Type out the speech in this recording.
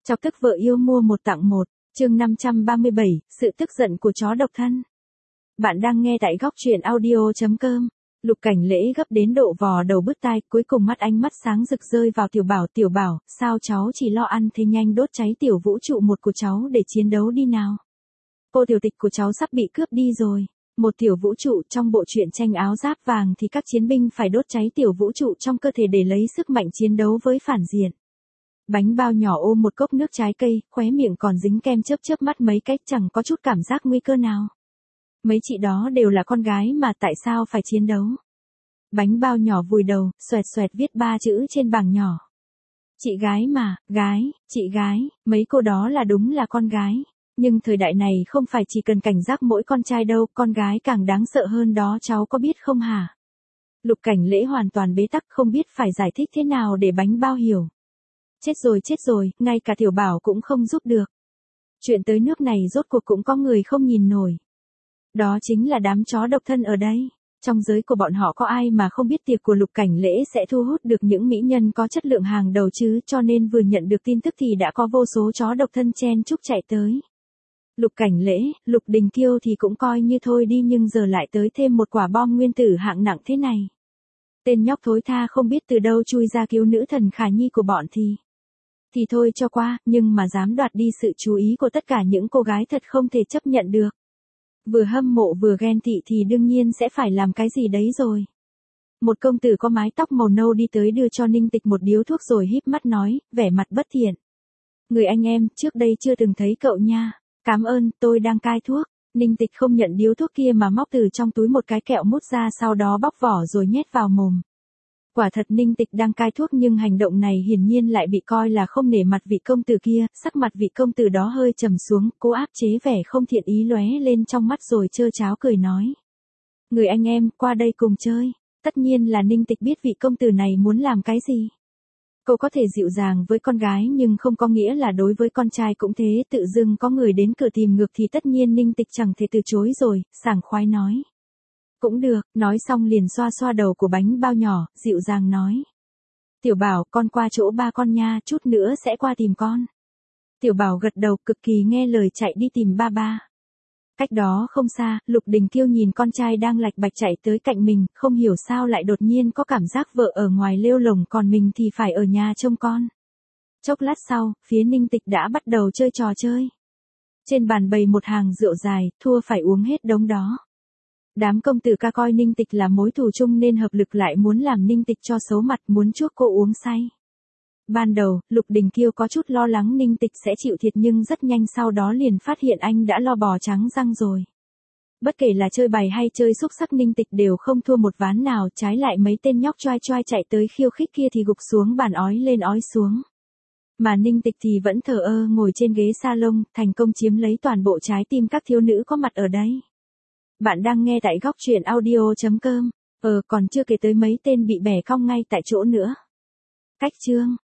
Chọc tức vợ yêu mua một tặng một, chương 537, sự tức giận của chó độc thân. Bạn đang nghe tại góc truyện audio.com. Lục Cảnh Lễ gấp đến độ vò đầu bứt tai, cuối cùng ánh mắt sáng rực rơi vào Tiểu Bảo, sao cháu chỉ lo ăn thế, nhanh đốt cháy tiểu vũ trụ một của cháu để chiến đấu đi nào. Cô tiểu tịch của cháu sắp bị cướp đi rồi. Một tiểu vũ trụ, trong bộ truyện tranh áo giáp vàng thì các chiến binh phải đốt cháy tiểu vũ trụ trong cơ thể để lấy sức mạnh chiến đấu với phản diện. Bánh bao nhỏ ôm một cốc nước trái cây, khóe miệng còn dính kem chớp mắt mấy cách, chẳng có chút cảm giác nguy cơ nào. Mấy chị đó đều là con gái mà tại sao phải chiến đấu? Bánh bao nhỏ vùi đầu, xoẹt viết 3 chữ trên bảng nhỏ. Chị gái mà, chị gái, mấy cô đó đúng là con gái. Nhưng thời đại này không phải chỉ cần cảnh giác mỗi con trai đâu, con gái càng đáng sợ hơn đó, cháu có biết không hả? Lục Cảnh Lễ hoàn toàn bế tắc, không biết phải giải thích thế nào để bánh bao hiểu. Chết rồi, ngay cả Tiểu Bảo cũng không giúp được. Chuyện tới nước này rốt cuộc cũng có người không nhìn nổi. Đó chính là đám chó độc thân ở đây. Trong giới của bọn họ có ai mà không biết tiệc của Lục Cảnh Lễ sẽ thu hút được những mỹ nhân có chất lượng hàng đầu chứ, cho nên vừa nhận được tin tức thì đã có vô số chó độc thân chen chúc chạy tới. Lục Cảnh Lễ, Lục Đình Kiêu thì cũng coi như thôi đi, nhưng giờ lại tới thêm một quả bom nguyên tử hạng nặng thế này. Tên nhóc thối tha không biết từ đâu chui ra cứu nữ thần Khả Nhi của bọn thì thôi cho qua, nhưng mà dám đoạt đi sự chú ý của tất cả những cô gái thật không thể chấp nhận được. Vừa hâm mộ vừa ghen tị thì đương nhiên sẽ phải làm cái gì đấy rồi. Một công tử có mái tóc màu nâu đi tới đưa cho Ninh Tịch một điếu thuốc rồi híp mắt nói, vẻ mặt bất thiện. Người anh em, trước đây chưa từng thấy cậu nha. Cảm ơn, tôi đang cai thuốc. Ninh Tịch không nhận điếu thuốc kia mà móc từ trong túi một cái kẹo mút ra, sau đó bóc vỏ rồi nhét vào mồm. Quả thật Ninh Tịch đang cai thuốc, nhưng hành động này hiển nhiên lại bị coi là không nể mặt vị công tử kia, sắc mặt vị công tử đó hơi trầm xuống, cố áp chế vẻ không thiện ý lóe lên trong mắt rồi trơ tráo cười nói. Người anh em, qua đây cùng chơi. Tất nhiên là Ninh Tịch biết vị công tử này muốn làm cái gì. Cô có thể dịu dàng với con gái nhưng không có nghĩa là đối với con trai cũng thế, tự dưng có người đến cửa tìm ngược thì tất nhiên Ninh Tịch chẳng thể từ chối rồi, sảng khoái nói. Cũng được, nói xong liền xoa đầu của bánh bao nhỏ, dịu dàng nói. Tiểu Bảo, con qua chỗ ba con nha, chút nữa sẽ qua tìm con. Tiểu Bảo gật đầu, cực kỳ nghe lời chạy đi tìm ba. Cách đó không xa, Lục Đình Kiêu nhìn con trai đang lạch bạch chạy tới cạnh mình, không hiểu sao lại đột nhiên có cảm giác vợ ở ngoài lêu lồng còn mình thì phải ở nhà trông con. Chốc lát sau, phía Ninh Tịch đã bắt đầu chơi trò chơi. Trên bàn bày một hàng rượu dài, thua phải uống hết đống đó. Đám công tử ca coi Ninh Tịch là mối thù chung nên hợp lực lại muốn làm Ninh Tịch cho xấu mặt, muốn chuốc cô uống say. Ban đầu, Lục Đình Kiêu có chút lo lắng Ninh Tịch sẽ chịu thiệt, nhưng rất nhanh sau đó liền phát hiện anh đã lo bò trắng răng rồi. Bất kể là chơi bài hay chơi xúc sắc, Ninh Tịch đều không thua một ván nào, trái lại mấy tên nhóc choai chạy tới khiêu khích kia thì gục xuống bàn ói lên ói xuống. Mà Ninh Tịch thì vẫn thờ ơ ngồi trên ghế salon, thành công chiếm lấy toàn bộ trái tim các thiếu nữ có mặt ở đây. Bạn đang nghe tại góc truyện audio.com. Còn chưa kể tới mấy tên bị bẻ cong ngay tại chỗ nữa. Cách chương.